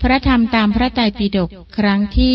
พระธรรมตามพระไตรปิฎกครั้งที่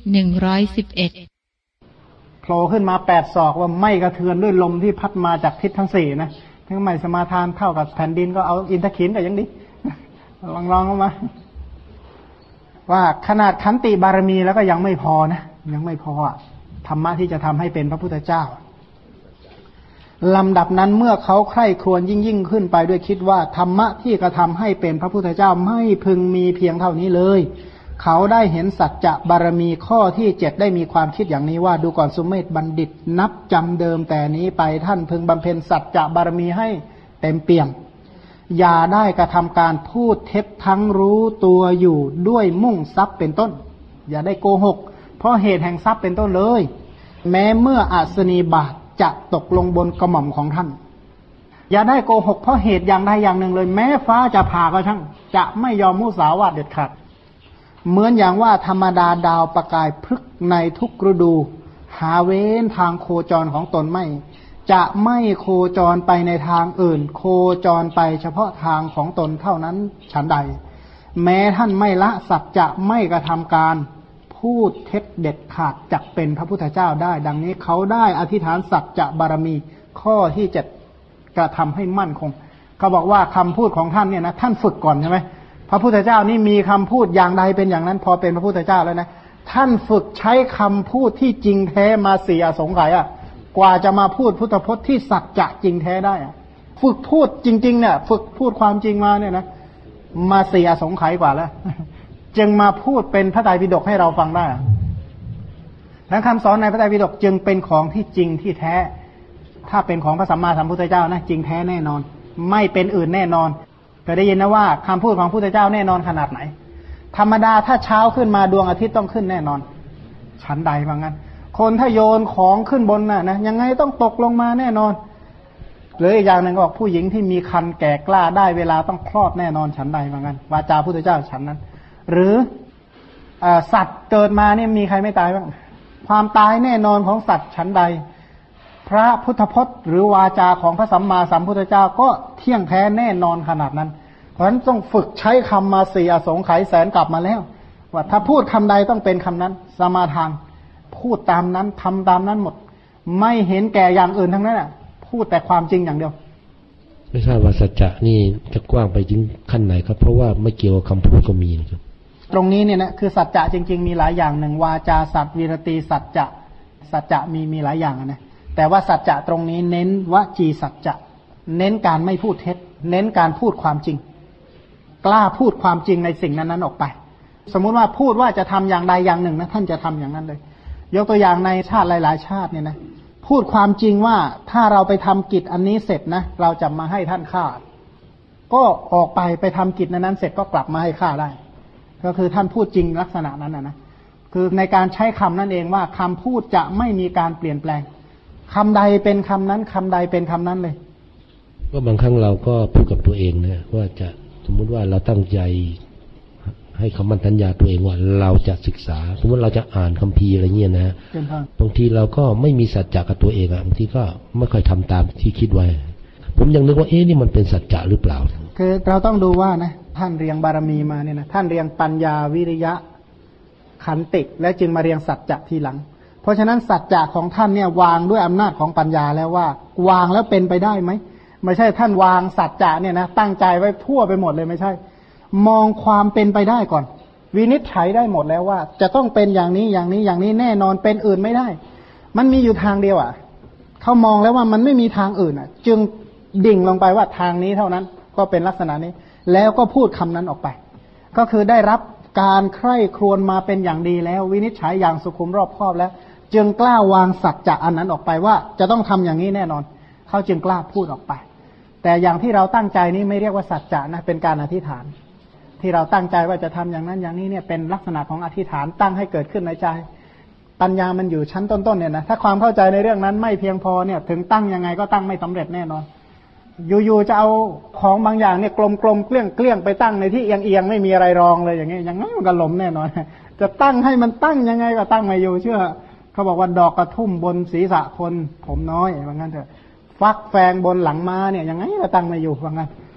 111 โผล่ขึ้นมา8 ศอกว่าไม่กระเทือนด้วยลมที่พัดมาจากทิศทั้ง4นะทั้งไม่สมาทานเท่ากับแผ่นดินก็เอาอินทขินก็ยังดีลองเข้ามาว่าขนาดขันติบารมีแล้วก็ยังไม่พอนะยังไม่พอธรรมะที่จะทำให้เป็นพระพุทธเจ้าลำดับนั้นเมื่อเขาใคร่ครวญยิ่งขึ้นไปด้วยคิดว่าธรรมะที่กระทำให้เป็นพระพุทธเจ้าไม่พึงมีเพียงเท่านี้เลยเขาได้เห็นสัจจะบารมีข้อที่7ได้มีความคิดอย่างนี้ว่าดูก่อนสุเมธบัณฑิตนับจำเดิมแต่นี้ไปท่านพึงบำเพ็ญสัจจะบารมีให้เต็มเปี่ยมอย่าได้กระทำการพูดเท็จทั้งรู้ตัวอยู่ด้วยมุ่งทรัพย์เป็นต้นอย่าได้โกหกเพราะเหตุแห่งทรัพย์เป็นต้นเลยแม้เมื่ออัศนีบาตจะตกลงบนกระหม่อมของท่านอย่าได้โกหกเพราะเหตุอย่างใดอย่างหนึ่งเลยแม้ฟ้าจะผ่าก็ช่างจะไม่ยอมมุสาวาทเด็ดขาดเหมือนอย่างว่าธรรมดาดาวประกายพฤกษ์ในทุกฤดูหาเว้นทางโคจรของตนไม่จะไม่โคจรไปในทางอื่นโคจรไปเฉพาะทางของตนเท่านั้นฉันใดแม้ท่านไม่ละสัจจะไม่กระทำการพูดเท็จเด็ดขาดจักเป็นพระพุทธเจ้าได้ดังนี้เขาได้อธิษฐานสัจจะบารมีข้อที่จะกระทำให้มั่นคงเขาบอกว่าคำพูดของท่านเนี่ยนะท่านฝึกก่อนใช่ไหมพระพุทธเจ้านี่มีคำพูดอย่างใดเป็นอย่างนั้นพอเป็นพระพุทธเจ้าแล้วนะท่านฝึกใช้คำพูดที่จริงแท้มา4 อสงไขยกว่าจะมาพูดพุทธพจน์ที่สัจจะจริงแท้ได้ฝึกพูดจริงๆเนี่ยฝึกพูดความจริงมาเนี่ยนะมา4 อสงไขยกว่าแล้วจึงมาพูดเป็นพระไตรปิฎกให้เราฟังได้และคำสอนในพระไตรปิฎกจึงเป็นของที่จริงที่แท้ถ้าเป็นของพระสัมมาสัมพุทธเจ้านะจริงแท้แน่นอนไม่เป็นอื่นแน่นอนเคยได้ยินนะว่าคำพูดของพระพุทธเจ้าแน่นอนขนาดไหนธรรมดาถ้าเช้าขึ้นมาดวงอาทิตย์ต้องขึ้นแน่นอนฉันใดว่างั้นคนถ้าโยนของขึ้นบนนะยังไงต้องตกลงมาแน่นอนหรืออีกอย่างหนึ่งก็บอกผู้หญิงที่มีครรภ์แก่กล้าได้เวลาต้องคลอดแน่นอนฉันใดว่างั้นวาจาพุทธเจ้าฉันนั้นหรือสัตว์เกิดมาเนี่ยมีใครไม่ตายบ้างความตายแน่นอนของสัตว์ฉันใดพระพุทธพจน์หรือวาจาของพระสัมมาสัมพุทธเจ้าก็เที่ยงแท้แน่นอนขนาดนั้นเพราะฉะนั้นต้องฝึกใช้คำมา4 อสงไขยแสนกลับมาแล้วว่าถ้าพูดคำใดต้องเป็นคำนั้นสมาทานพูดตามนั้นทำตามนั้นหมดไม่เห็นแก่อย่างอื่นทั้งนั้นพูดแต่ความจริงอย่างเดียวไม่ทราบว่าสัจจะนี่จะกว้างไปถึงขั้นไหนครับเพราะว่าไม่เกี่ยวกับคำพูดก็มีนะครับตรงนี้เนี่ยนะคือสัจจะจริงๆมีหลายอย่างหนึ่งวาจาสัตว์วีรตีสัจจะมีหลายอย่างนะแต่ว่าสัจจะตรงนี้เน้นวจีสัจจะเน้นการไม่พูดเท็จเน้นการพูดความจริงกล้าพูดความจริงในสิ่งนั้นๆออกไปสมมุติว่าพูดว่าจะทำอย่างใดอย่างหนึ่งนะท่านจะทำอย่างนั้นเลยยกตัวอย่างในชาติหลายๆชาติเนี่ยนะพูดความจริงว่าถ้าเราไปทำกิจอันนี้เสร็จนะเราจะมาให้ท่านฆ่าก็ออกไปทำกิจนั้นเสร็จก็กลับมาให้ฆ่าได้ก็คือท่านพูดจริงลักษณะนั้นนะคือในการใช้คำนั่นเองว่าคำพูดจะไม่มีการเปลี่ยนแปลงคำใดเป็นคำนั้นคำใดเป็นคำนั้นเลยก็บางครั้งเราก็พูดกับตัวเองนะว่าจะสมมุติว่าเราตั้งใจให้คำมั่นสัญญาตัวเองว่าเราจะศึกษาสมมติเราจะอ่านคัมภีร์อะไรเงี้ยนะบางทีเราก็ไม่มีสัจจะกับตัวเองบางทีก็ไม่ค่อยทำตามที่คิดไว้ผมยังนึกว่านี่มันเป็นสัจจะหรือเปล่าคือเราต้องดูว่านะท่านเรียงบารมีมาเนี่ยนะท่านเรียงปัญญาวิริยะขันติและจึงมาเรียงสัจจะทีหลังเพราะฉะนั้นสัจจะของท่านเนี่ยวางด้วยอำนาจของปัญญาแล้วว่าวางแล้วเป็นไปได้ไหมไม่ใช่ท่านวางสัจจะเนี่ยนะตั้งใจไว้ทั่วไปหมดเลยไม่ใช่มองความเป็นไปได้ก่อนวินิจฉัยได้หมดแล้วว่าจะต้องเป็นอย่างนี้อย่างนี้อย่างนี้แน่นอนเป็นอื่นไม่ได้มันมีอยู่ทางเดียวเขามองแล้วว่ามันไม่มีทางอื่นจึงดิ่งลงไปว่าทางนี้เท่านั้นก็เป็นลักษณะนี้แล้วก็พูดคำนั้นออกไปก็คือได้รับการใคร่ครวญมาเป็นอย่างดีแล้ววินิจฉัยอย่างสุขุมรอบคอบแล้วจึงกล้าวางสัจจะอันนั้นออกไปว่าจะต้องทำอย่างนี้แน่นอนเขาจึงกล้าพูดออกไปแต่อย่างที่เราตั้งใจนี้ไม่เรียกว่าสัจจะนะเป็นการอธิษฐานที่เราตั้งใจว่าจะทำอย่างนั้นอย่างนี้เนี่ยเป็นลักษณะของอธิษฐานตั้งให้เกิดขึ้นในใจปัญญามันอยู่ชั้นต้นๆเนี่ยนะถ้าความเข้าใจในเรื่องนั้นไม่เพียงพอเนี่ยถึงตั้งยังไงก็ตั้งไม่สำเร็จแน่นอนอยู่ๆจะเอาของบางอย่างเนี่ยกลมๆเกลี้ยงไปตั้งในที่เอียงๆไม่มีอะไรรองเลยอย่างนี้ยังไงมันก็ล้มแน่นอนจะตั้งให้มันตั้งยังไงก็ตั้งไม่อยู่เชื่อเขาบอกว่าดอกกระทุ่มบนศีรษะคนผมน้อยว่างั้นเถอะฟักแฟงบนหลังม้าเนี่ยยังไงก็ตั้งไม่อยู่ว่างั้น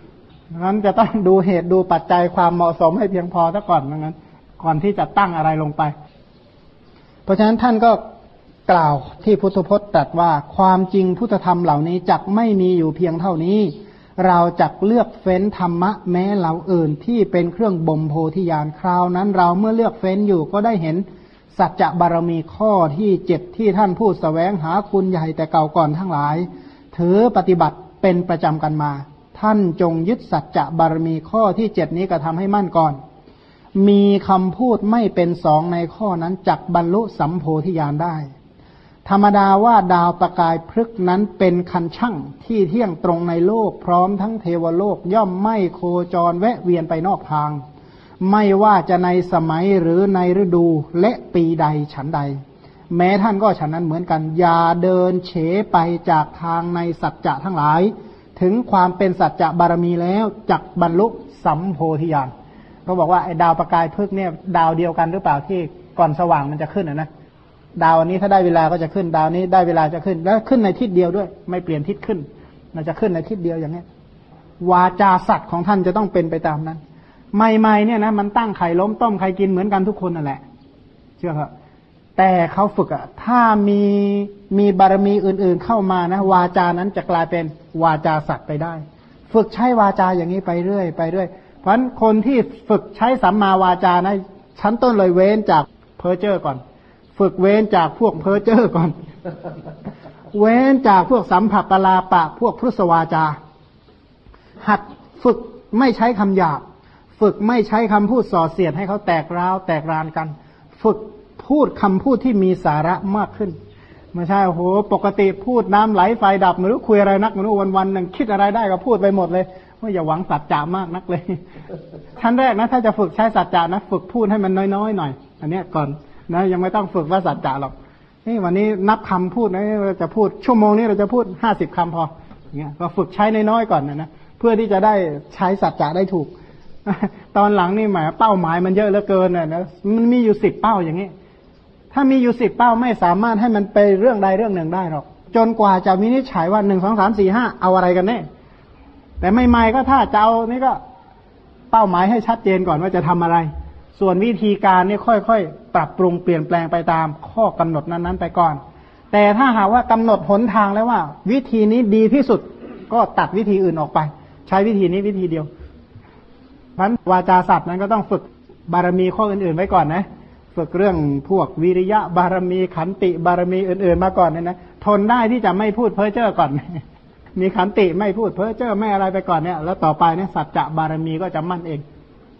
งั้นจะต้องดูเหตุดูปัจจัยความเหมาะสมให้เพียงพอซะก่อนงั้นก่อนที่จะตั้งอะไรลงไปเพราะฉะนั้นท่านก็กล่าวที่พุทธพจน์ตรัสว่าความจริงพุทธธรรมเหล่านี้จักไม่มีอยู่เพียงเท่านี้เราจักเลือกเฟ้นธรรมะแม้เหล่าอื่นที่เป็นเครื่องบ่มโพธิญาณคราวนั้นเราเมื่อเลือกเฟ้นอยู่ก็ได้เห็นสัจจะบารมีข้อที่7ที่ท่านผู้แสวงหาคุณใหญ่แต่เก่าก่อนทั้งหลายถือปฏิบัติเป็นประจำกันมาท่านจงยึดสัจจะบารมีข้อที่7นี้กระทำให้มั่นก่อนมีคำพูดไม่เป็นสองในข้อนั้นจักบรรลุสัมโพธิญาณได้ธรรมดาว่าดาวประกายพฤกษ์นั้นเป็นคันชั่งที่เที่ยงตรงในโลกพร้อมทั้งเทวโลกย่อมไม่โคจรแวะเวียนไปนอกทางไม่ว่าจะในสมัยหรือในฤดูและปีใดฉันใดแม้ท่านก็ฉันนั้นเหมือนกันอย่าเดินเฉไปจากทางในสัจจะทั้งหลายถึงความเป็นสัจจะบารมีแล้วจักบรรลุสัมโพธิญาณเขาบอกว่าไอ้ดาวประกายพฤกษ์เนี่ยดาวเดียวกันหรือเปล่าที่ก่อนสว่างมันจะขึ้นนะดาวนี้ถ้าได้เวลาก็จะขึ้นดาวนี้ได้เวลาจะขึ้นแล้วขึ้นในทิศเดียวด้วยไม่เปลี่ยนทิศขึ้นมันจะขึ้นในทิศเดียวอย่างนี้วาจาสัตว์ของท่านจะต้องเป็นไปตามนั้นใหม่ๆเนี่ยนะมันตั้งไข่ล้มต้มไข่กินเหมือนกันทุกคนนั่นแหละเชื่อครับแต่เขาฝึกถ้ามีบารมีอื่นๆเข้ามานะวาจานั้นจะกลายเป็นวาจาสัตว์ไปได้ฝึกใช้วาจาอย่างนี้ไปเรื่อยไปเรื่อยเพราะฉะนั้นคนที่ฝึกใช้สัมมาวาจานะชั้นต้นเลยเว้นจากเพ้อเจ้อก่อนฝึกเว้นจากพวกเพ้อเจ้อก่อนเว้นจากพวกสัมผัสปลาปะพวกพุทธวาจาหัดฝึกไม่ใช้คำหยาบฝึกไม่ใช้คำพูดส่อเสียดให้เขาแตกร้าวแตกรานกันฝึกพูดคำพูดที่มีสาระมากขึ้นไม่ใช่โอ้โหปกติพูดน้ำไหลไฟดับไม่รู้คุยอะไรนักไม่รู้วันๆนึงคิดอะไรได้ก็พูดไปหมดเลยว่าอย่าหวังสัจจะมากนักเลยชั้นแรกนะถ้าจะฝึกใช้สัจจะนะฝึกพูดให้มันน้อยๆหน่อยอันนี้ก่อนนะยังไม่ต้องฝึกว่าสัจจะหรอกนี่วันนี้นับคำพูดนะเราจะพูดชั่วโมงนี้เราจะพูด50 คำพออย่างเงี้ยก็ฝึกใช้น้อยๆก่อนนะเพื่อที่จะได้ใช้สัจจะได้ถูกตอนหลังนี่หมายเป้าหมายมันเยอะเหลือเกินนะมันมีอยู่10 เป้าอย่างนี้ถ้ามีอยู่10 เป้าไม่สามารถให้มันไปเรื่องใดเรื่องหนึ่งได้หรอกจนกว่าจะวินิจฉัยว่า1 2 3 4 5เอาอะไรกันแน่แต่ไม่ไม่ก็ถ้าจะเอานี่ก็เป้าหมายให้ชัดเจนก่อนว่าจะทำอะไรส่วนวิธีการนี่ค่อยๆปรับปรุงเปลี่ยนแปลงไปตามข้อกำหนดนั้นๆไปก่อนแต่ถ้าหากว่ากำหนดหนทางแล้วว่าวิธีนี้ดีที่สุดก็ตัดวิธีอื่นออกไปใช้วิธีนี้วิธีเดียวเพราะฉะนั้นวาจาสัตว์นั้นก็ต้องฝึกบารมีข้ออื่นๆไว้ก่อนนะฝึกเรื่องพวกวิริยะบารมีขันติบารมีอื่นๆมาก่อนนะทนได้ที่จะไม่พูดเพ้อเจ้อก่อนมีขันติไม่พูดเพ้อเจ้อไม่อะไรไปก่อนเนี่ยแล้วต่อไปเนี่ยสัจจะบารมีก็จะมั่นเอง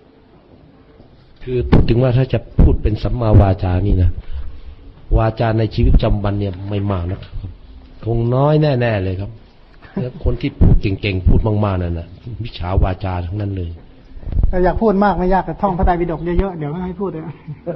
คือพูดถึงว่าถ้าจะพูดเป็นสัมมาวาจานี่นะวาจาในชีวิตประจำวันเนี่ยไม่มากนะครับคงน้อยแน่ๆเลยครับแล้วคนที่พูดเก่งๆพูดมากๆนั่นน่ะวิชาวาจาทั้งนั้นเลยอยากพูดมากไม่ยากแต่ท่องพระไตรปิฎกเยอะๆเดี๋ยวไม่ให้พูดเลย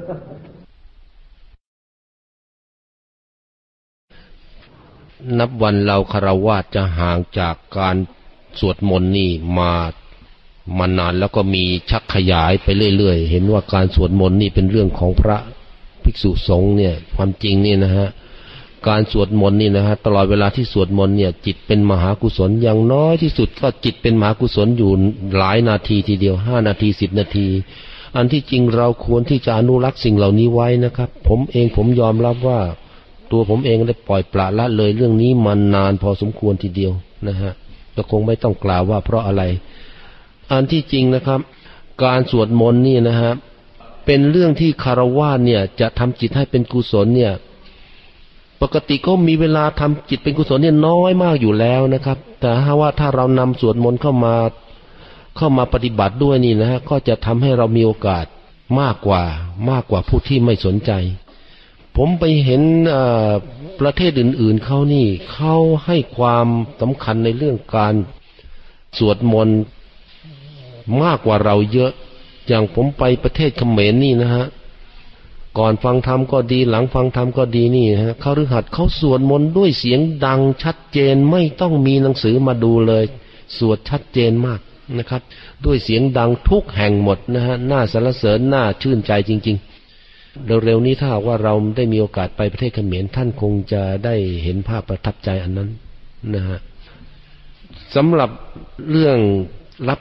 นับวันเราคฤหัสถ์จะห่างจากการสวดมนต์นี่มานานแล้วก็มีชักขยายไปเรื่อยๆเห็นว่าการสวดมนต์นี่เป็นเรื่องของพระภิกษุสงฆ์เนี่ยความจริงนี่นะฮะการสวดมนต์นี่นะฮะตลอดเวลาที่สวดมนต์เนี่ยจิตเป็นมหากุศลอย่างน้อยที่สุดก็จิตเป็นมหากุศลอยู่หลายนาทีทีเดียว5 นาที10 นาทีอันที่จริงเราควรที่จะอนุรักษ์สิ่งเหล่านี้ไว้นะครับผมยอมรับว่าตัวผมเองได้ปล่อยปละละเลยเรื่องนี้มานานพอสมควรทีเดียวนะฮะก็คงไม่ต้องกล่าวว่าเพราะอะไรอันที่จริงนะครับการสวดมนต์นี่นะฮะเป็นเรื่องที่คฤหัสถ์เนี่ยจะทำจิตให้เป็นกุศลเนี่ยปกติก็มีเวลาทำจิตเป็นกุศลเนี่ยน้อยมากอยู่แล้วนะครับแต่ถ้าเรานำสวดมนต์เข้ามาปฏิบัติด้วยนี่นะฮะก็จะทำให้เรามีโอกาสมากกว่าผู้ที่ไม่สนใจผมไปเห็นประเทศอื่นๆเขานี่เขาให้ความสำคัญในเรื่องการสวดมนต์มากกว่าเราเยอะอย่างผมไปประเทศเขมรนี่นะฮะก่อนฟังธรรมก็ดีหลังฟังธรรมก็ดีนี่ฮะคฤหัสถ์เขาสวดมนต์ด้วยเสียงดังชัดเจนไม่ต้องมีหนังสือมาดูเลยสวดชัดเจนมากนะครับด้วยเสียงดังทุกแห่งหมดนะฮะน่าสรรเสริญน่าชื่นใจจริงๆเร็วๆนี้ถ้าว่าเราได้มีโอกาสไปประเทศเขมรท่านคงจะได้เห็นภาพประทับใจอันนั้นนะฮะสำหรับเรื่องรับ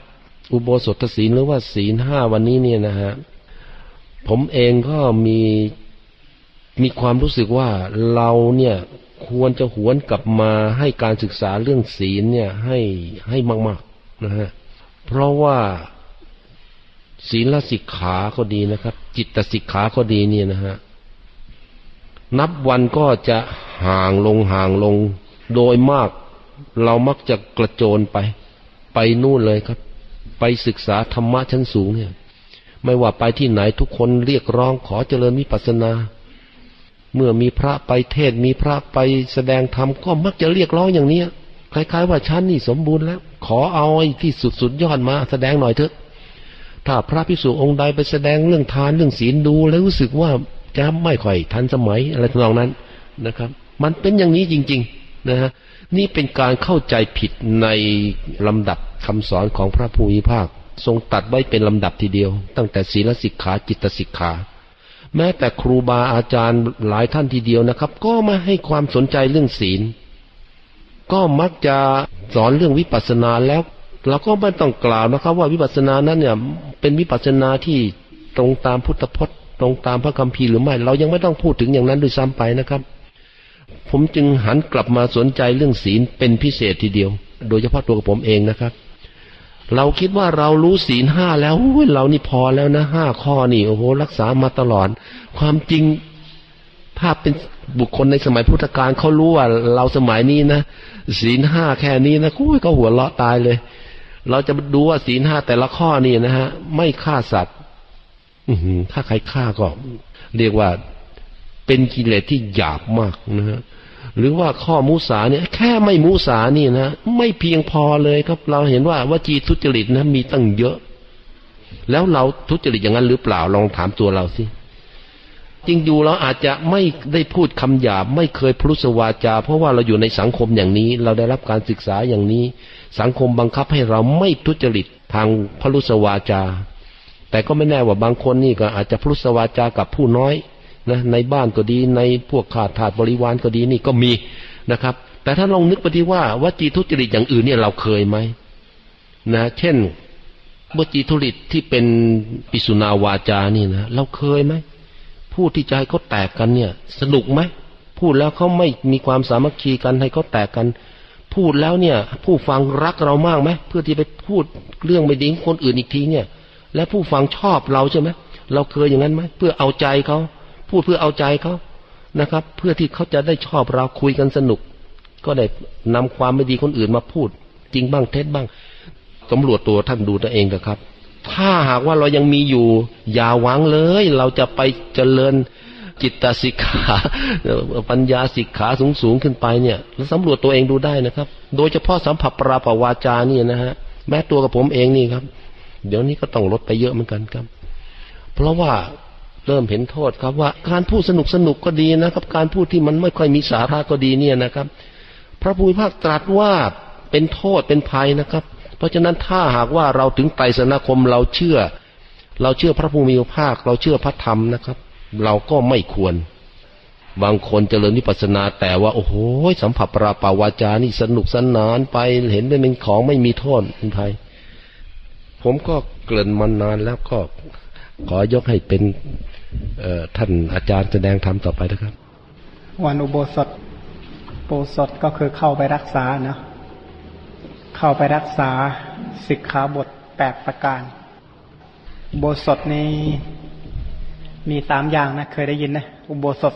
อุโบสถศีลหรือว่าศีล5วันนี้เนี่ยนะฮะผมเองก็มีความรู้สึกว่าเราเนี่ยควรจะหวนกลับมาให้การศึกษาเรื่องศีลเนี่ยให้มากๆนะฮะเพราะว่าศีลสิกขาก็ดีนะครับจิตสิกขาก็ดีเนี่ยนะฮะนับวันก็จะห่างลงโดยมากเรามักจะกระโจนไปนู่นเลยครับไปศึกษาธรรมะชั้นสูงเนี่ยไม่ว่าไปที่ไหนทุกคนเรียกร้องขอเจริญวิปัสสนาเมื่อมีพระไปเทศมีพระไปแสดงธรรมก็มักจะเรียกร้องอย่างนี้คล้ายๆว่าฉันนี่สมบูรณ์แล้วขอเอาไอ้ที่สุดยอดมาแสดงหน่อยเถอะถ้าพระภิกษุองค์ใดไปแสดงเรื่องทานเรื่องศีลดูแล้วรู้สึกว่าจะไม่ค่อยทันสมัยอะไรทำนองนั้นนะครับมันเป็นอย่างนี้จริงๆนะฮะนี่เป็นการเข้าใจผิดในลำดับคำสอนของพระภูมิภาคทรงตัดไว้เป็นลำดับทีเดียวตั้งแต่ศีลสิกขาจิตสิกขาแม้แต่ครูบาอาจารย์หลายท่านทีเดียวนะครับก็มาให้ความสนใจเรื่องศีลก็มักจะสอนเรื่องวิปัสสนาแล้วเราก็ไม่ต้องกล่าวนะครับว่าวิปัสสนานั้นเนี่ยเป็นวิปัสสนาที่ตรงตามพุทธพจน์ตรงตามพระคัมภีร์หรือไม่เรายังไม่ต้องพูดถึงอย่างนั้นด้วยซ้ำไปนะครับผมจึงหันกลับมาสนใจเรื่องศีลเป็นพิเศษทีเดียวโดยเฉพาะตัวผมเองนะครับเราคิดว่าเรารู้ศีล5แล้วเรานี่พอแล้วนะ5ข้อนี่โอ้โหรักษามาตลอดความจริงถ้าเป็นบุคคลในสมัยพุทธกาลเขารู้ว่าเราสมัยนี้นะศีล5แค่นี้นะก็หัวเราะตายเลยเราจะดูว่าศีล5แต่ละข้อนี่นะฮะไม่ฆ่าสัตว์ถ้าใครฆ่าก็เรียกว่าเป็นกิเลสที่หยาบมากนะฮะหรือว่าข้อมุสาเนี่ยแค่ไม่มุสานี่นะไม่เพียงพอเลยครับเราเห็นว่าวจีทุจริตนะมีตั้งเยอะแล้วเราทุจริตอย่างนั้นหรือเปล่าลองถามตัวเราสิจริงอยู่เราอาจจะไม่ได้พูดคำหยาบไม่เคยพลุสวาจาเพราะว่าเราอยู่ในสังคมอย่างนี้เราได้รับการศึกษาอย่างนี้สังคมบังคับให้เราไม่ทุจริตทางพลุสวาจาแต่ก็ไม่แน่ว่าบางคนนี่ก็อาจจะพลุสวาจากับผู้น้อยนะในบ้านก็ดีในพวกข้าทาสบริวารก็ดีนี่ก็มีนะครับแต่ถ้าลองนึกไปที่ว่าวจีทุจริตอย่างอื่นเนี่ยเราเคยไหมนะเช่นวจีทุจริตที่เป็นปิสุนาวาจานี่นะเราเคยไหมพูดที่ใจเขาแตกกันเนี่ยสนุกไหมพูดแล้วเขาไม่มีความสามัคคีกันให้เขาแตกกันพูดแล้วเนี่ยผู้ฟังรักเรามากไหมเพื่อที่ไปพูดเรื่องไม่ดีของคนอื่นอีกทีเนี่ยและผู้ฟังชอบเราใช่ไหมเราเคยอย่างนั้นไหมเพื่อเอาใจเขาพูดเพื่อเอาใจเขานะครับเพื่อที่เขาจะได้ชอบเราคุยกันสนุกก็ได้นำความไม่ดีคนอื่นมาพูดจริงบ้างเท็จบ้างสำรวจตัวท่านดูตัวเองนะครับถ้าหากว่าเรายังมีอยู่อย่าหวังเลยเราจะไปเจริญจิตสิกขาปัญญาสิกขาสูงขึ้นไปเนี่ยแล้วสำรวจตัวเองดูได้นะครับโดยเฉพาะสัมผัสปราปวาจานี่นะฮะแม้ตัวกับผมเองนี่ครับเดี๋ยวนี้ก็ต้องลดไปเยอะเหมือนกันครับเพราะว่าเริ่มเห็นโทษครับว่าการพูดสนุกก็ดีนะครับการพูดที่มันไม่ค่อยมีสาระก็ดีเนี่ยนะครับพระภูมิภาคตรัสว่าเป็นโทษเป็นภัยนะครับเพราะฉะนั้นถ้าหากว่าเราถึงไตรสรณคมเราเชื่อพระภูมิภาคเราเชื่อพระธรรมนะครับเราก็ไม่ควรบางคนเจริญวิปัสสนาแต่ว่าโอ้โหสัมผัสปราปาวาจานี่สนุกสนานไปเห็นเป็นของไม่มีโทษเป็นภัยผมก็เกริ่นมานานแล้วก็ขอยกให้เป็นท่านอาจารย์แสดงธรรมต่อไปนะครับวันอุโบสถก็คือเข้าไปรักษาเนาะเข้าไปรักษาสิกขาบท8ประการอุโบสถนี้มี3อย่างนะเคยได้ยินนะอุโบสถ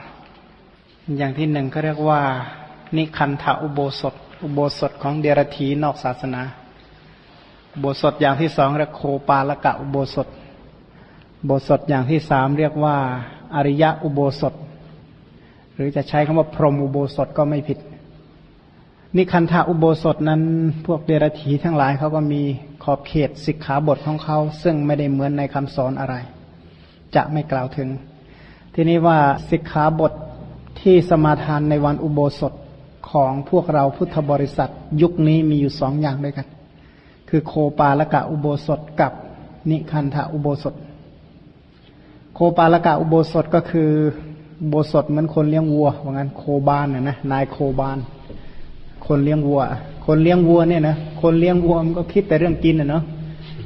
3อย่างที่1ก็เรียกว่านิคันธะอุโบสถของเดรัจฉีนอกศาสนาอุโบสถอย่างที่2เรียกโคปาลกะอุโบสถอุโบสถอย่างที่3เรียกว่าอริยะอุโบสถหรือจะใช้คำว่าพรหมอุโบสถก็ไม่ผิดนิคันธะอุโบสถนั้นพวกเดรัจฉีทั้งหลายเขาก็มีขอบเขตสิกขาบทของเขาซึ่งไม่ได้เหมือนในคำสอนอะไรจะไม่กล่าวถึงทีนี้ว่าสิกขาบทที่สมาทานในวันอุโบสถของพวกเราพุทธบริษัทยุคนี้มีอยู่2อย่างด้วยกันคือโคปาลกะอุโบสถกับนิคันธะอุโบสถโคปาลกะอุโบสถก็คืออุโบสถเหมือนคนเลี้ยงวัวว่างั้นโคบานนะนายโคบานคนเลี้ยงวัวเนี่ยนะคนเลี้ยงวัวมันก็คิดแต่เรื่องกินเนาะ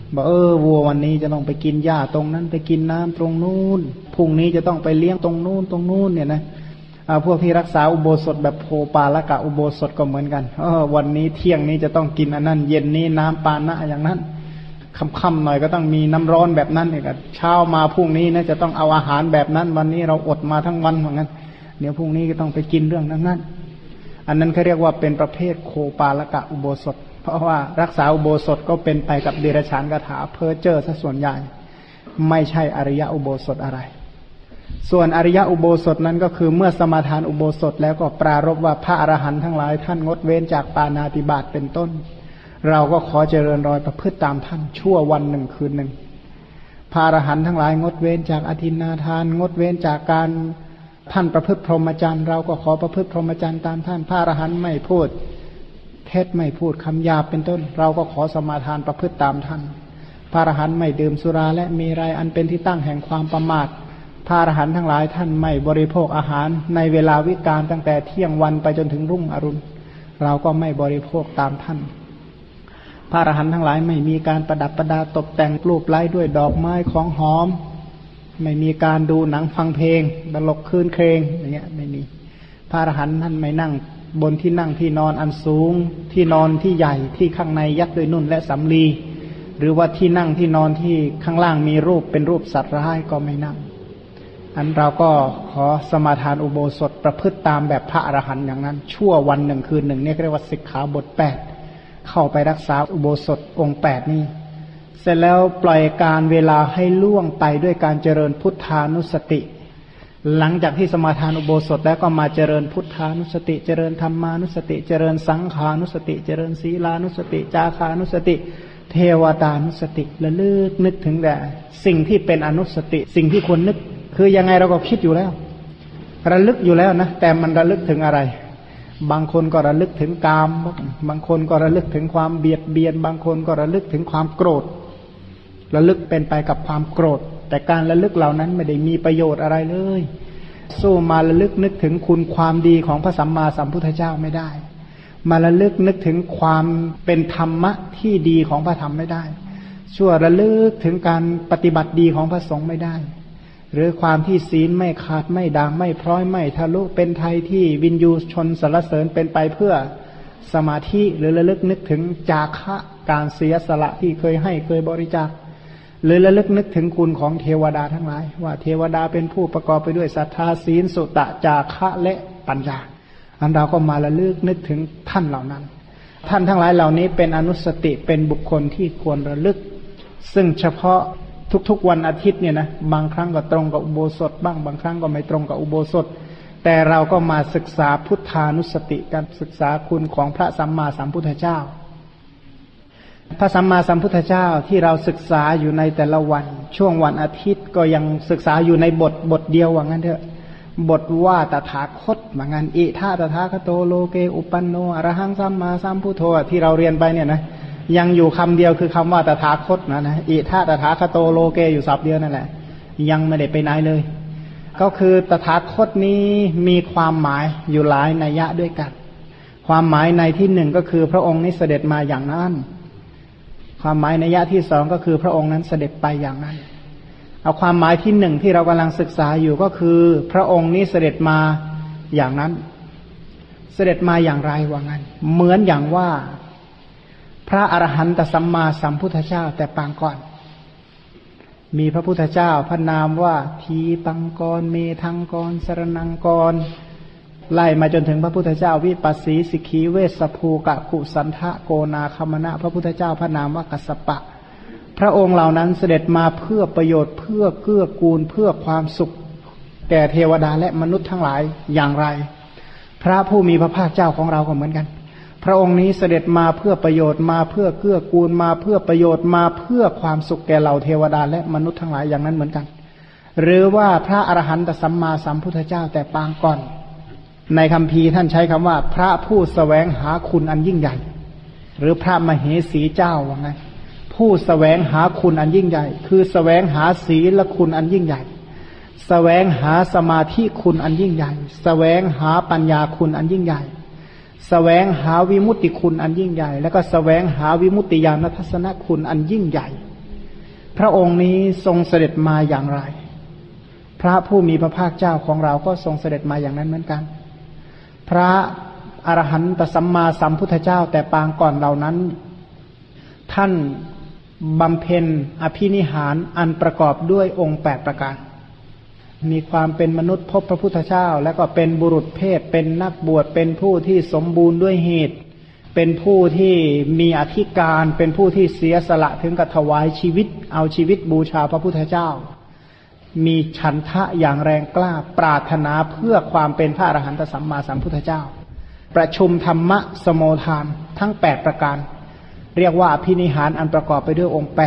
บอกวัววันนี้จะต้องไปกินหญ้าตรงนั้นไปกินน้ำตรงนู้นพรุ่งนี้จะต้องไปเลี้ยงตรงนู้นเนี่ยนะพวกที่รักษาอุโบสถแบบโพปาละกะอุโบสถก็เหมือนกันวันนี้เที่ยงนี้จะต้องกินอันนั้นเย็นนี้น้ำปานะอย่างนั้นค่ำๆหน่อยก็ต้องมีน้ำร้อนแบบนั้นอีกเช้ามาพรุ่งนี้นะจะต้องเอาอาหารแบบนั้นวันนี้เราอดมาทั้งวันเหมือนกันเดี๋ยวพรุ่งนี้ก็ต้องไปกินเรื่องนั้นอันนั้นเขาเรียกว่าเป็นประเภทโคปาละกะอุโบสถเพราะว่ารักษาอุโบสถก็เป็นไปกับเดรัจฉานคาถาเพ้อเจ้อซะส่วนใหญ่ไม่ใช่อริยอุโบสถอะไรส่วนอริยอุโบสถนั้นก็คือเมื่อสมาทานอุโบสถแล้วก็ปรารภว่าพระอรหันต์ทั้งหลายท่านงดเว้นจากปาณาติบาตเป็นต้นเราก็ขอเจริญรอยประพฤติตามท่านชั่ววันหนึ่งคืนหนึ่งพระอรหันต์ทั้งหลายงดเว้นจากอทินนาทานงดเว้นจากการท่านประพฤติพรหมจรรย์เราก็ขอประพฤติพรหมจรรย์ตามท่านพระอรหันต์ไม่พูดเท็จไม่พูดคำหยาบเป็นต้นเราก็ขอสมาทานประพฤติตามท่านพระอรหันต์ไม่ดื่มสุราและเมรัยอันเป็นที่ตั้งแห่งความประมาทพระอรหันต์ทั้งหลายท่านไม่บริโภคอาหารในเวลาวิกาลตั้งแต่เที่ยงวันไปจนถึงรุ่งอรุณเราก็ไม่บริโภคตามท่านพระอรหันต์ทั้งหลายไม่มีการประดับประดาตกแต่งปลูกไล้ด้วยดอกไม้ของหอมไม่มีการดูหนังฟังเพลงตลกคืนเครงอย่างเงี้ยไม่มีพระอรหันต์ท่านไม่นั่งบนที่นั่งที่นอนอันสูงที่นอนที่ใหญ่ที่ข้างในยัดด้วยนุ่นและสำลีหรือว่าที่นั่งที่นอนที่ข้างล่างมีรูปเป็นรูปสัตว์ร้ายก็ไม่นั่งอันเราก็ขอสมาทานอุโบสถประพฤติตามแบบพระอรหันต์อย่างนั้นชั่ววันหนึ่งคืนหนึ่งเนี่ยเรียกว่าสิกขาบท8เข้าไปรักษาอุโบสถองค์8นี้เสร็จแล้วปล่อยการเวลาให้ล่วงไปด้วยการเจริญพุทธานุสติหลังจากที่สมาทานอุโบสถแล้วก็มาเจริญพุทธานุสติเจริญธรรมานุสติเจริญสังขานุสติเจริญศีลานุสติจาคานุสติเทวตานุสติระลึกนึกถึงแต่สิ่งที่เป็นอนุสติสิ่งที่ควรนึกคือยังไงเราก็คิดอยู่แล้วระลึกอยู่แล้วนะแต่มันระลึกถึงอะไรบางคนก็ระลึกถึงกามบางคนก็ระลึกถึงความเบียดเบียนบางคนก็ระลึกถึงความโกรธระลึกเป็นไปกับความโกรธแต่การระลึกเหล่านั้นไม่ได้มีประโยชน์อะไรเลยสู้มาระลึกนึกถึงคุณความดีของพระสัมมาสัมพุทธเจ้าไม่ได้มาระลึกนึกถึงความเป็นธรรมะที่ดีของพระธรรมไม่ได้ชั่วระลึกถึงการปฏิบัติดีของพระสงฆ์ไม่ได้หรือความที่ศีลไม่ขาดไม่ด่างไม่พร้อยไม่ทะลุเป็นไทยที่วินยูชนสรรเสริญเป็นไปเพื่อสมาธิหรือระลึกนึกถึงจาคะการเสียสละที่เคยให้เคยบริจาคหรือระลึกนึกถึงคุณของเทวดาทั้งหลายว่าเทวดาเป็นผู้ประกอบไปด้วยศรัทธาศีลสุตะจาคะและปัญญาอันเราก็มาระลึกนึกถึงท่านเหล่านั้นท่านทั้งหลายเหล่านี้เป็นอนุสติเป็นบุคคลที่ควรระลึกซึ่งเฉพาะทุกๆวันอาทิตย์เนี่ยนะบางครั้งก็ตรงกับอุโบสถบ้างบางครั้งก็ไม่ตรงกับอุโบสถแต่เราก็มาศึกษาพุทธานุสติการศึกษาคุณของพระสัมมาสัมพุทธเจ้าพระสัมมาสัมพุทธเจ้าที่เราศึกษาอยู่ในแต่ละวันช่วงวันอาทิตย์ก็ยังศึกษาอยู่ในบทเดียวว่างั้นเถอะบทว่าตถาคตว่างั้นอิทาตถาคโตโลเกอุปันโนอรหังสัมมาสัมพุทโธที่เราเรียนไปเนี่ยนะยังอยู่คำเดียวคือคำว่าตถาคตนะอิทาตถาคโตโลเกอยู่ศัพท์เดียวนั่นแหละยังไม่ได้ไปไหนเลยก็คือตถาคตนี้มีความหมายอยู่หลายนัยยะด้วยกันความหมายในที่หนึ่งก็คือพระองค์นี้เสด็จมาอย่างนั้นความหมายนัยยะที่สองก็คือพระองค์นั้นเสด็จไปอย่างนั้นเอาความหมายที่หนึ่งที่เรากำลังศึกษาอยู่ก็คือพระองค์นี้เสด็จมาอย่างนั้นเสด็จมาอย่างไรว่างั้นเหมือนอย่างว่าพระอรหันตสัมมาสัมพุทธเจ้าแต่ปางก่อนมีพระพุทธเจ้าพระนามว่าทีปังกรเมทังกรสรนังกรไล่มาจนถึงพระพุทธเจ้าวิปัสสีสิกขีเวสภูกะกุสันทะโกนาคมนะพระพุทธเจ้าพระนามว่ากัสสปะพระองค์เหล่านั้นเสด็จมาเพื่อประโยชน์เพื่อเกื้อกูลเพื่อความสุขแก่เทวดาและมนุษย์ทั้งหลายอย่างไรพระผู้มีพระภาคเจ้าของเราก็เหมือนกันพระองค์นี้เสด็จมาเพื่อประโยชน์มาเพื่อเกื้อกูลมาเพื่อประโยชน์มาเพื่อความสุขแก่เหล่าเทวดาและมนุษย์ทั้งหลายอย่างนั้นเหมือนกันหรือว่าพระอรหันตสัมมาสัมพุทธเจ้าแต่ปางก่อนในคัมภีร์ท่านใช้คำว่าพระผู้แสวงหาคุณอันยิ่งใหญ่หรือพระมเหสีเจ้าว่าไงผู้แสวงหาคุณอันยิ่งใหญ่คือแสวงหาศีลคุณอันยิ่งใหญ่แสวงหาสมาธิคุณอันยิ่งใหญ่แสวงหาปัญญาคุณอันยิ่งใหญ่แสวงหาวิมุตติคุณอันยิ่งใหญ่แล้วก็แสวงหาวิมุตติญาณทัศนคุณอันยิ่งใหญ่พระองค์นี้ทรงเสด็จมาอย่างไรพระผู้มีพระภาคเจ้าของเราก็ทรงเสด็จมาอย่างนั้นเหมือนกันพระอรหันตสัมมาสัมพุทธเจ้าแต่ปางก่อนเหล่านั้นท่านบำเพ็ญอภินิหารอันประกอบด้วยองค์8ประการมีความเป็นมนุษย์พบพระพุทธเจ้าแล้วก็เป็นบุรุษเพศเป็นนักบวชเป็นผู้ที่สมบูรณ์ด้วยเหตุเป็นผู้ที่มีอธิการเป็นผู้ที่เสียสละถึงกับถวายชีวิตเอาชีวิตบูชาพระพุทธเจ้ามีฉันทะอย่างแรงกล้าปรารถนาเพื่อความเป็นพระอรหันตสัมมาสัมพุทธเจ้าประชุมธรรมะสโมทานทั้ง8ประการเรียกว่าอภินิหารอันประกอบไปด้วยองค์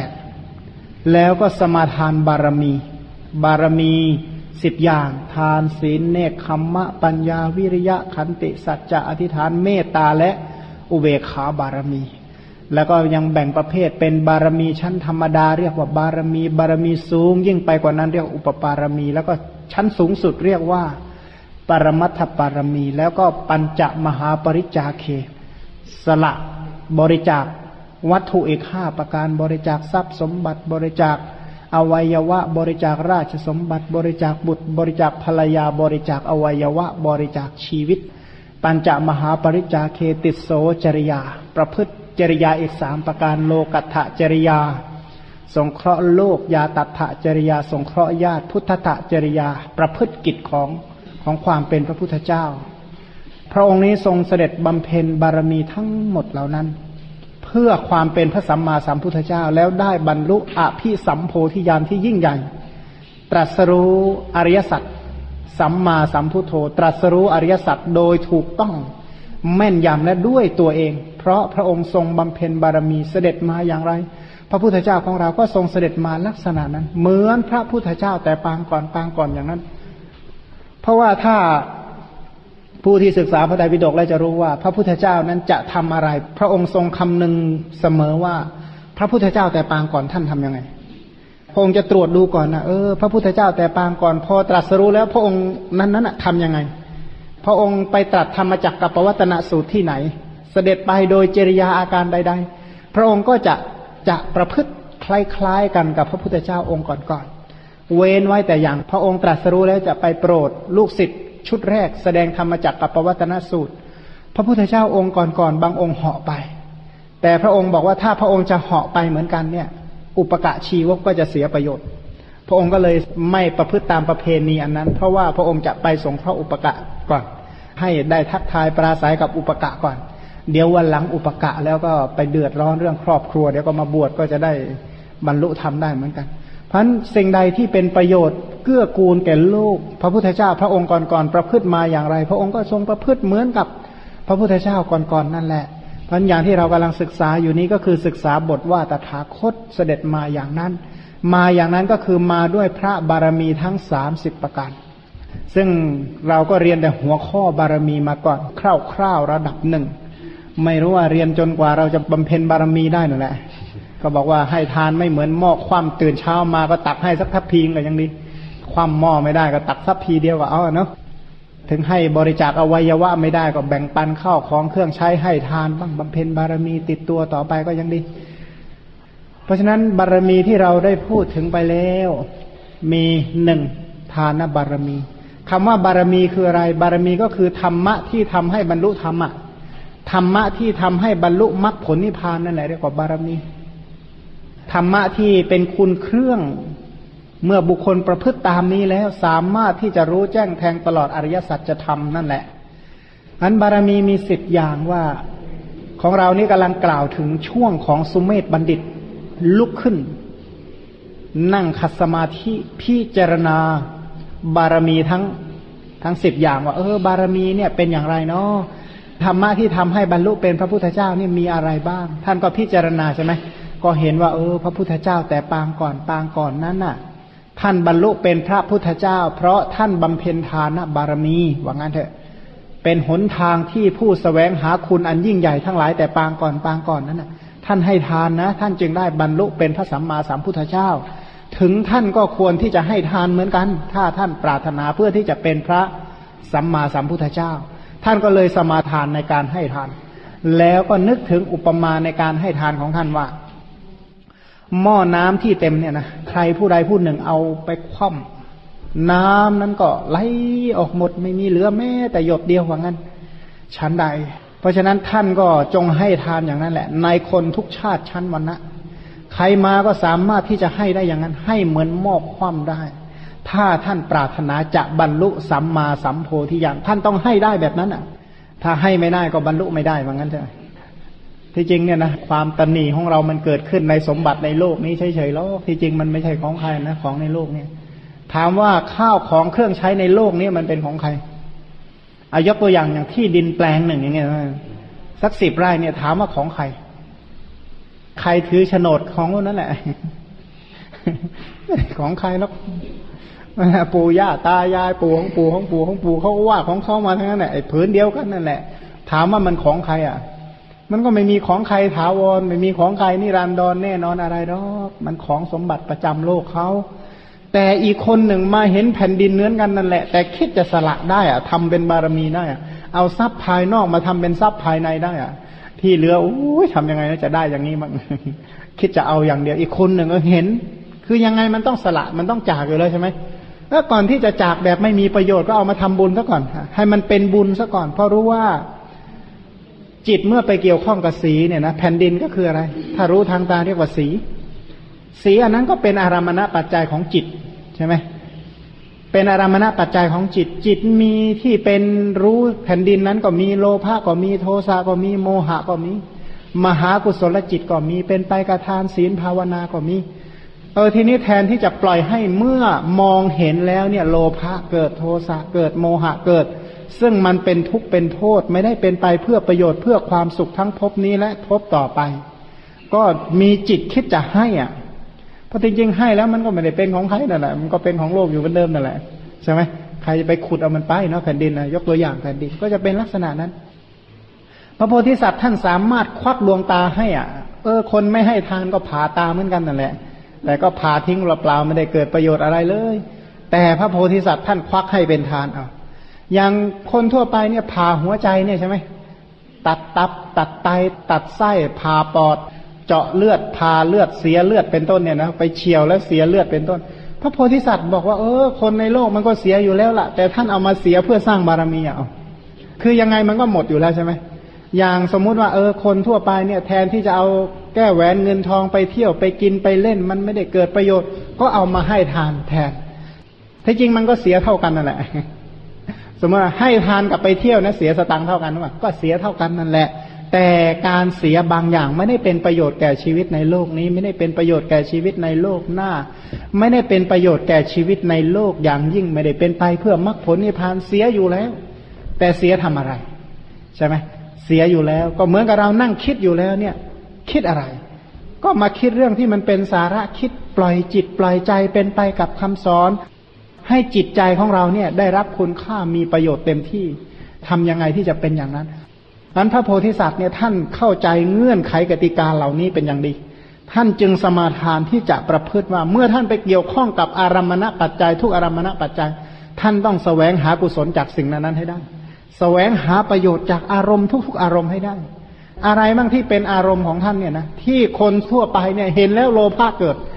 8แล้วก็สมาทานบารมี10อย่างทานศีลเนกขัมมะปัญญาวิริยะขันติสัจจะอธิษฐานเมตตาและอุเบกขาบารมีแล้วก็ยังแบ่งประเภทเป็นบารมีชั้นธรรมดาเรียกว่าบารมีสูงยิ่งไปกว่านั้นเรียกอุปปารมีแล้วก็ชั้นสูงสุดเรียกว่าปรมัตถปารมีแล้วก็ปัญจมหาปริจาเคสละบริจาควัตถุอีก5ประการบริจาคทรัพย์สมบัติบริจาคอวัยวะบริจาคราชสมบัติบริจาคบุตรบริจาคภรรยาบริจาคอวัยวะบริจาคชีวิตปัญจมหาปริจาเคติโสจริยาประพฤติจริยาอีก3ประการโลกัตถจริยาสงเคราะห์โลกยาตัตถจริยาสงเคราะห์ญาติพุทธตจริยาประพฤติกิจของความเป็นพระพุทธเจ้าพระองค์นี้ทรงเสด็จบำเพ็ญบารมีทั้งหมดเหล่านั้นเพื่อความเป็นพระสัมมาสัมพุทธเจ้าแล้วได้บรรลุอภิสัมโพธิญาณที่ยิ่งใหญ่ตรัสรู้อริยสัจสัมมาสัมพุทโธตรัสรู้อริยสัจโดยถูกต้องแม่นยำและด้วยตัวเองเพราะพระองค์ทรงบำเพ็ญบารมีเสด็จมาอย่างไรพระพุทธเจ้าของเราก็ทรงเสด็จมาลักษณะนั้นเหมือนพระพุทธเจ้าแต่ปางก่อนอย่างนั้นเพราะว่าถ้าผู้ที่ศึกษาพระไตรปิฎกแล้วจะรู้ว่าพระพุทธเจ้านั้นจะทำอะไรพระองค์ทรงคำนึงเสมอว่าพระพุทธเจ้าแต่ปางก่อนท่านทำยังไงพระองค์จะตรวจดูก่อนนะพระพุทธเจ้าแต่ปางก่อนพอตรัสรู้แล้วพระองค์นั้นทำยังไงพระองค์ไปตรัสธรรมจักรกับปวัตตนสูตรที่ไหนเสด็จไปโดยจริยาอาการใดๆพระองค์ก็จะประพฤติคล้ายๆกันกับพระพุทธเจ้าองค์ก่อนๆเว้นไว้แต่อย่างพระองค์ตรัสรู้แล้วจะไปโปรดลูกศิษย์ชุดแรกแสดงธรรมจักรกับปวัตตนสูตรพระพุทธเจ้าองค์ก่อนๆบางองค์เหาะไปแต่พระองค์บอกว่าถ้าพระองค์จะเหาะไปเหมือนกันเนี่ยอุปกะชีวกก็จะเสียประโยชน์พระองค์ก็เลยไม่ประพฤติตามประเพณีอันนั้นเพราะว่าพระองค์จะไปสงเคราะห์อุปกะก่อนให้ได้ทักทายปราศัยกับอุปกะก่อนเดี๋ยววันหลังอุปกะแล้วก็ไปเดือดร้อนเรื่องครอบครัวเดี๋ยวก็มาบวชก็จะได้บรรลุธรรมได้เหมือนกันเพราะฉะนั้นสิ่งใดที่เป็นประโยชน์เกื้อกูลแก่โลกพระพุทธเจ้าพระองค์ก่อนๆประพฤติมาอย่างไรพระองค์ก็ทรงประพฤติเหมือนกับพระพุทธเจ้าก่อนๆนั่นแหละเพราะฉะนั้นอย่างที่เรากำลังศึกษาอยู่นี้ก็คือศึกษาบทว่าตถาคตเสด็จมาอย่างนั้นก็คือมาด้วยพระบารมีทั้ง30ประการซึ่งเราก็เรียนแต่หัวข้อบารมีมาก่อนคร่าวๆระดับหนึ่งไม่รู้ว่าเรียนจนกว่าเราจะบำเพ็ญบารมีได้นั่นแหละก็บอกว่าให้ทานไม่เหมือนหม้อคว่ำตื่นเช้ามาก็ตักให้สักทัพพีก็ยังดีคว่ำหม้อไม่ได้ก็ตักทัพพีเดียวก็เอาเนาะถึงให้บริจาคอวัยวะไม่ได้ก็แบ่งปันข้าวของเครื่องใช้ให้ทานบ้างบำเพ็ญบารมีติดตัวต่อไปก็ยังดีเพราะฉะนั้นบารมีที่เราได้พูดถึงไปแล้วมี1ทานบารมีคำว่าบารมีคืออะไรบารมีก็คือธรรมะที่ทำให้บรรลุธรรมะธรรมะที่ทำให้บรรลุมรรคผลนิพพานนั่นแหละเรียกว่าบารมีธรรมะที่เป็นคุณเครื่องเมื่อบุคคลประพฤติตามนี้แล้วสามารถที่จะรู้แจ้งแทงตลอดอริยสัจธรรมนั่นแหละอันบารมีมี10อย่างว่าของเรานี่กำลังกล่าวถึงช่วงของสุเมธบัณฑิตลุกขึ้นนั่งขัดสมาธิพิจารณาบารมีทั้ง10อย่างว่าบารมีเนี่ยเป็นอย่างไรเนาะธรรมะที่ทำให้บรรลุเป็นพระพุทธเจ้านี่มีอะไรบ้างท่านก็พิจารณาใช่ไหมก็เห็นว่าพระพุทธเจ้าแต่ปางก่อนนั้นน่ะท่านบรรลุเป็นพระพุทธเจ้าเพราะท่านบำเพ็ญทานบารมีว่างั้นเถอะเป็นหนทางที่ผู้แสวงหาคุณอันยิ่งใหญ่ทั้งหลายแต่ปางก่อนนั้นน่ะท่านให้ทานนะท่านจึงได้บรรลุเป็นพระสัมมาสัมพุทธเจ้าถึงท่านก็ควรที่จะให้ทานเหมือนกันถ้าท่านปรารถนาเพื่อที่จะเป็นพระสัมมาสัมพุทธเจ้าท่านก็เลยสมาทานในการให้ทานแล้วก็นึกถึงอุปมาในการให้ทานของท่านว่าหม้อน้ำที่เต็มเนี่ยนะใครผู้ใดผู้หนึ่งเอาไปคว่ำน้ำนั้นก็ไหลออกหมดไม่มีเหลือแม้แต่หยดเดียวว่างั้นชั้นใดเพราะฉะนั้นท่านก็จงให้ทานอย่างนั้นแหละในคนทุกชาติชั้นวรรณะใครมาก็สามารถที่จะให้ได้อย่างนั้นให้เหมือนหม้อคว่ำได้ถ้าท่านปรารถนาจะบรรลุสัมมาสัมโพธิญาณท่านต้องให้ได้แบบนั้นอ่ะถ้าให้ไม่ได้ก็บรรลุไม่ได้ว่างั้นใช่ไหมที่จริงเนี่ยนะความตนีของเรามันเกิดขึ้นในสมบัติในโลกนี้เฉยๆแล้วที่จริงมันไม่ใช่ของใครนะของในโลกนี้ถามว่าข้าวของเครื่องใช้ในโลกนี้มันเป็นของใครเอายกตัวอย่างที่ดินแปลงหนึ่งอย่างเงี้ยสัก10 ไร่เนี่ยถามว่าของใครใครถือโฉนดของนั่นแหละของใครแล้วปู่ย่าตายายปู่ของปู่ของปู่ของปู่เขาก็ว่าของเขามาทั้งนั้นแหละไอ้ผืนเดียวกันนั่นแหละถามว่ามันของใครอ่ะมันก็ไม่มีของใครถาวรไม่มีของใครนิรันดรแน่นอนอะไรหรอกมันของสมบัติประจำโลกเขาแต่อีกคนหนึ่งมาเห็นแผ่นดินเนื้อกันนั่นแหละแต่คิดจะสละได้อ่ะทำเป็นบารมีได้อ่ะเอาทรัพย์ภายนอกมาทำเป็นทรัพย์ภายในได้อ่ะที่เหลือโอ้ยทำยังไงจะได้อย่างนี้มั้งคิดจะเอาอย่างเดียวอีกคนหนึ่งเห็นคือยังไงมันต้องสละมันต้องจากอยู่เลยใช่ไหมแล้วก่อนที่จะจากแบบไม่มีประโยชน์ก็เอามาทำบุญซะก่อนให้มันเป็นบุญซะก่อนเพราะรู้ว่าจิตเมื่อไปเกี่ยวข้องกับสีเนี่ยนะแผ่นดินก็คืออะไรถ้ารู้ทางตาเรียกว่าสีอันนั้นก็เป็นอารามณปัจจัยของจิตใช่ไหมเป็นอารามณปัจจัยของจิตจิตมีที่เป็นรู้แผ่นดินนั้นก็มีโลภะก็มีโทสะก็มีโมหะก็มีมหากุศลจิตก็มีเป็นไปกับทานศีลภาวนาก็มีทีนี้แทนที่จะปล่อยให้เมื่อมองเห็นแล้วเนี่ยโลภะเกิดโทสะเกิดโมหะเกิดซึ่งมันเป็นทุกข์เป็นโทษไม่ได้เป็นไปเพื่อประโยชน์เพื่อความสุขทั้งภพนี้และภพต่อไปก็มีจิตคิดจะให้อ่ะเพราะจริงๆให้แล้วมันก็ไม่ได้เป็นของใครนั่นแหละมันก็เป็นของโลกอยู่เหมือนเดิมนั่นแหละใช่ไหมใครจะไปขุดเอามันไปเนาะแผ่นดินนะยกตัวอย่างแผ่นดินก็จะเป็นลักษณะนั้นพระโพธิสัตว์ท่านสามารถควักดวงตาให้อ่ะคนไม่ให้ทานก็ผ่าตาเหมือนกันนั่นแหละแต่ก็ผ่าทิ้งเปล่าๆไม่ได้เกิดประโยชน์อะไรเลยแต่พระโพธิสัตว์ท่านควักให้เป็นทานเอาอย่างคนทั่วไปเนี่ยผ่าหัวใจเนี่ยใช่ไหมตัดตับตัดไตตัดไส้ผ่าปอดเจาะเลือดผ่าเลือดเสียเลือดเป็นต้นเนี่ยนะไปเฉียวแล้วเสียเลือดเป็นต้นพระโพธิสัตว์บอกว่าคนในโลกมันก็เสียอยู่แล้วล่ะแต่ท่านเอามาเสียเพื่อสร้างบารมีเอาคือยังไงมันก็หมดอยู่แล้วใช่ไหมอย่างสมมุติว่าคนทั่วไปเนี่ยแทนที่จะเอาแก้แหวนเงินทองไปเที่ยวไปกินไปเล่นมันไม่ได้เกิดประโยชน์ก็เอามาให้ทานแทนที่จริงมันก็เสียเท่ากันนั่นแหละสมมติว่าให้ทานกับไปเที่ยวนะเสียสตังค์เท่ากันหรือเปล่าก็เสียเท่ากันนั่นแหละแต่การเสียบางอย่างไม่ได้เป็นประโยชน์แก่ชีวิตในโลกนี้ไม่ได้เป็นประโยชน์แก่ชีวิตในโลกหน้าไม่ได้เป็นประโยชน์แก่ชีวิตในโลกอย่างยิ่งไม่ได้เป็นไปเพื่อมรรคผลนิพพานเสียอยู่แล้วแต่เสียทำอะไรใช่ไหมเสียอยู่แล้วก็เหมือนกับเรานั่งคิดอยู่แล้วเนี่ยคิดอะไรก็มาคิดเรื่องที่มันเป็นสาระคิดปล่อยจิตปล่อยใจเป็นไปกับคำสอนให้จิตใจของเราเนี่ยได้รับคุณค่ามีประโยชน์เต็มที่ทำยังไงที่จะเป็นอย่างนั้นนั้นพระโพธิสัตว์เนี่ยท่านเข้าใจเงื่อนไขกติกาเหล่านี้เป็นอย่างดีท่านจึงสมาทานที่จะประพฤติว่าเมื่อท่านไปเกี่ยวข้องกับอารามณปัจจัยทุกอารามณปัจจัยท่านต้องแสวงหากุศลจากสิ่งนั้นให้ได้แสวงหาประโยชน์จากอารมณ์ทุกๆอารมณ์ให้ได้อะไรบ้างที่เป็นอารมณ์ของท่านเนี่ยนะที่คนทั่วไปเนี่ยเห็นแล้วโลภะเกิด